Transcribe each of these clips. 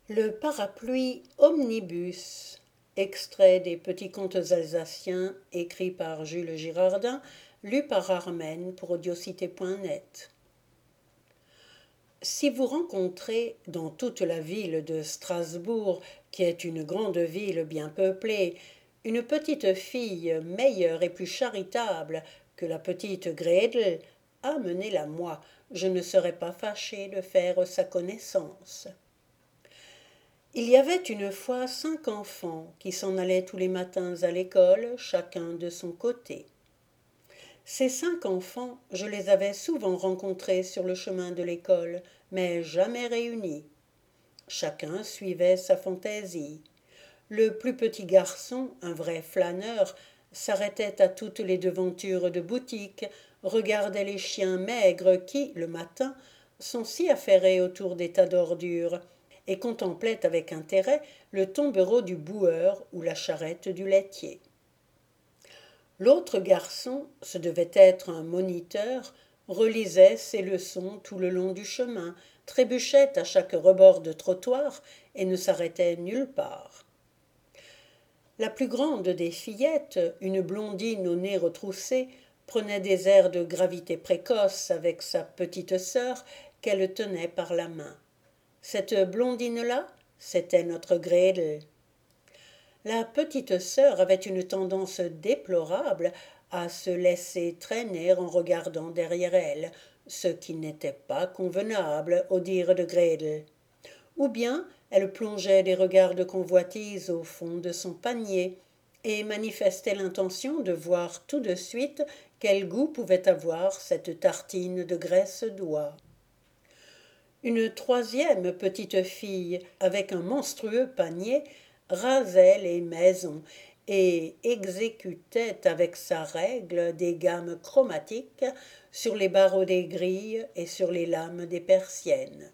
Le parapluie omnibus, extrait des Petits contes alsaciens, écrit par Jules Girardin, lu par Armen pour audiocité.net. Si vous rencontrez dans toute la ville de Strasbourg, qui est une grande ville bien peuplée, une petite fille meilleure et plus charitable que la petite Gretel, amenez-la moi, je ne serai pas fâché de faire sa connaissance. Il y avait une fois 5 enfants qui s'en allaient tous les matins à l'école, chacun de son côté. Ces 5 enfants, je les avais souvent rencontrés sur le chemin de l'école, mais jamais réunis. Chacun suivait sa fantaisie. Le plus petit garçon, un vrai flâneur, s'arrêtait à toutes les devantures de boutiques, regardait les chiens maigres qui, le matin, sont si affairés autour des tas d'ordures, et contemplait avec intérêt le tombereau du boueur ou la charrette du laitier. L'autre garçon, ce devait être un moniteur, relisait ses leçons tout le long du chemin, trébuchait à chaque rebord de trottoir et ne s'arrêtait nulle part. La plus grande des fillettes, une blondine au nez retroussé, prenait des airs de gravité précoce avec sa petite sœur qu'elle tenait par la main. Cette blondine-là, c'était notre Gretel. La petite sœur avait une tendance déplorable à se laisser traîner en regardant derrière elle, ce qui n'était pas convenable au dire de Gretel. Ou bien elle plongeait des regards de convoitise au fond de son panier et manifestait l'intention de voir tout de suite quel goût pouvait avoir cette tartine de graisse d'oie. Une troisième petite fille, avec un monstrueux panier, rasait les maisons et exécutait avec sa règle des gammes chromatiques sur les barreaux des grilles et sur les lames des persiennes.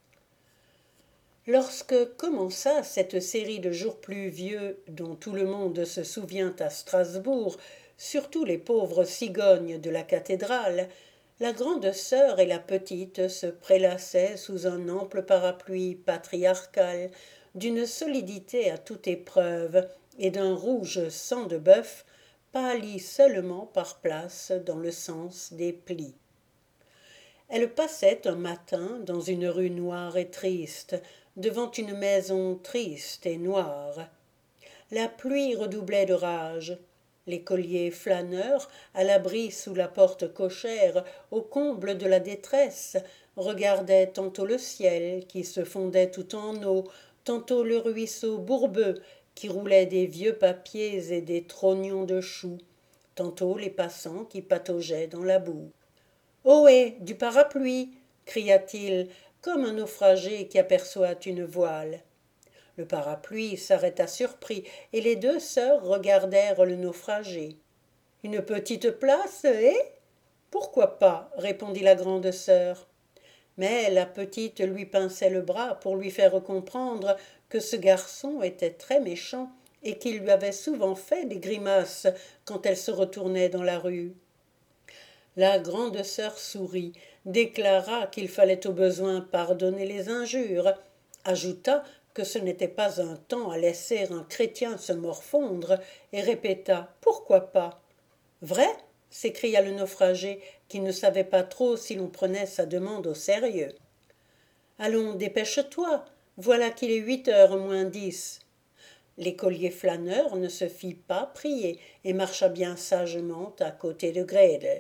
Lorsque commença cette série de jours pluvieux dont tout le monde se souvient à Strasbourg, surtout les pauvres cigognes de la cathédrale, la grande sœur et la petite se prélassaient sous un ample parapluie patriarcal, d'une solidité à toute épreuve et d'un rouge sang de bœuf, pâli seulement par places dans le sens des plis. Elle passait un matin dans une rue noire et triste, devant une maison triste et noire. La pluie redoublait de rage. L'écolier flâneur, à l'abri sous la porte cochère, au comble de la détresse, regardait tantôt le ciel qui se fondait tout en eau, tantôt le ruisseau bourbeux qui roulait des vieux papiers et des trognons de choux, tantôt les passants qui pataugeaient dans la boue. Ohé, du parapluie cria-t-il, comme un naufragé qui aperçoit une voile. Le parapluie s'arrêta surpris, et les 2 sœurs regardèrent le naufragé. Une petite place, eh? Pourquoi pas? Répondit la grande sœur. Mais la petite lui pinçait le bras pour lui faire comprendre que ce garçon était très méchant et qu'il lui avait souvent fait des grimaces quand elle se retournait dans la rue. La grande sœur sourit, déclara qu'il fallait au besoin pardonner les injures, ajouta que ce n'était pas un temps à laisser un chrétien se morfondre, et répéta « Pourquoi pas ?» Vrai s'écria le naufragé, qui ne savait pas trop si l'on prenait sa demande au sérieux. Allons, dépêche-toi, voilà qu'il est 8 heures moins 10. L'écolier flâneur ne se fit pas prier et marcha bien sagement à côté de Gretel.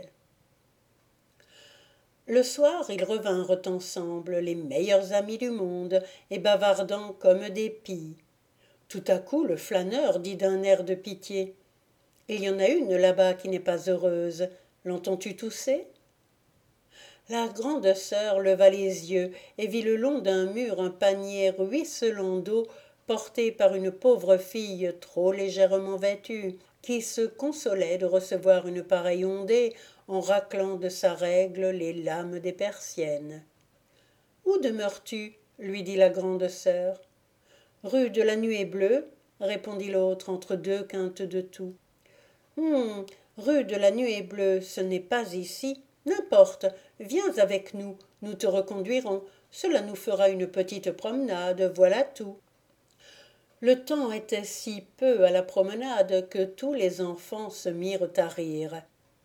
Le soir, ils revinrent ensemble, les meilleurs amis du monde, et bavardant comme des pies. Tout à coup, le flâneur dit d'un air de pitié « Il y en a une là-bas qui n'est pas heureuse. L'entends-tu tousser ?» La grande sœur leva les yeux et vit le long d'un mur un panier ruisselant d'eau porté par une pauvre fille trop légèrement vêtue, qui se consolait de recevoir une pareille ondée en raclant de sa règle les lames des persiennes. « Où demeures-tu » lui dit la grande sœur. « Rue de la Nuée Bleue » répondit l'autre entre 2 quintes de toux. « Rue de la Nuée Bleue, ce n'est pas ici. N'importe, viens avec nous, nous te reconduirons. Cela nous fera une petite promenade, voilà tout. Le temps était si peu à la promenade que tous les enfants se mirent à rire.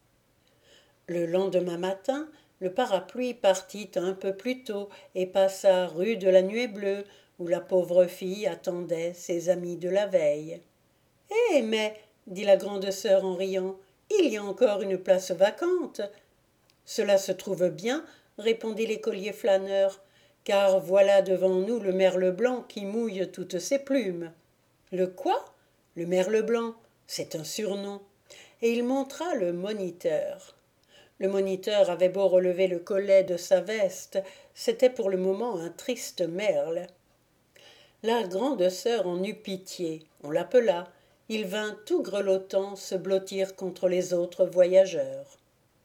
Le lendemain matin, le parapluie partit un peu plus tôt et passa rue de la Nuée-Bleue, où la pauvre fille attendait ses amis de la veille. Eh mais, dit la grande sœur en riant, il y a encore une place vacante. Cela se trouve bien, répondit l'écolier flâneur, car voilà devant nous le merle blanc qui mouille toutes ses plumes. Le quoi? Le merle blanc, c'est un surnom. Et il montra le moniteur. Le moniteur avait beau relever le collet de sa veste, c'était pour le moment un triste merle. La grande sœur en eut pitié, on l'appela. Il vint tout grelottant se blottir contre les autres voyageurs.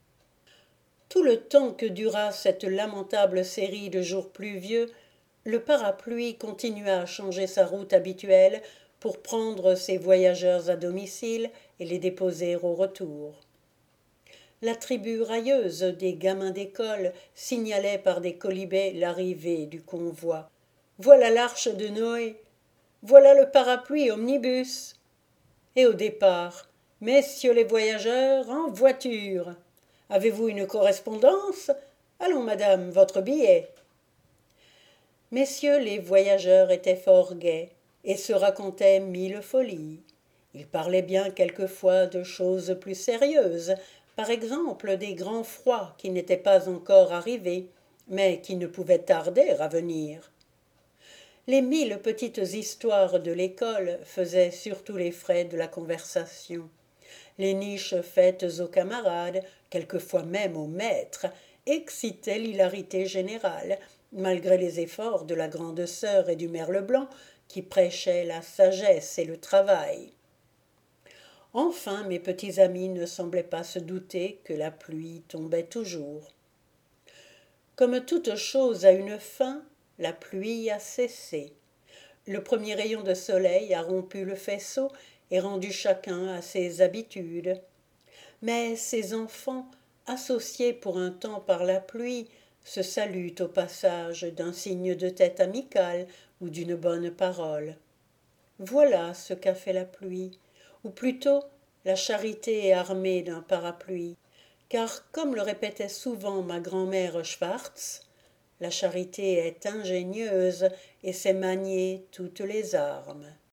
Tout le temps que dura cette lamentable série de jours pluvieux, le parapluie continua à changer sa route habituelle pour prendre ses voyageurs à domicile et les déposer au retour. La tribu railleuse des gamins d'école signalait par des quolibets l'arrivée du convoi. Voilà l'arche de Noé. Voilà le parapluie omnibus. Et au départ, messieurs les voyageurs, en voiture. Avez-vous une correspondance? Allons, madame, votre billet. Messieurs les voyageurs étaient fort gais et se racontaient mille folies. Ils parlaient bien quelquefois de choses plus sérieuses, par exemple des grands froids qui n'étaient pas encore arrivés, mais qui ne pouvaient tarder à venir. Les 1000 petites histoires de l'école faisaient surtout les frais de la conversation. Les niches faites aux camarades, quelquefois même aux maîtres, excitaient l'hilarité générale, malgré les efforts de la grande sœur et du merle blanc, qui prêchaient la sagesse et le travail. Enfin, mes petits amis ne semblaient pas se douter que la pluie tombait toujours. Comme toute chose a une fin, la pluie a cessé. Le premier rayon de soleil a rompu le faisceau et rendu chacun à ses habitudes. Mais ces enfants, associés pour un temps par la pluie, se saluent au passage d'un signe de tête amical ou d'une bonne parole. Voilà ce qu'a fait la pluie, ou plutôt la charité est armée d'un parapluie, car comme le répétait souvent ma grand-mère Schwartz, la charité est ingénieuse et sait manier toutes les armes.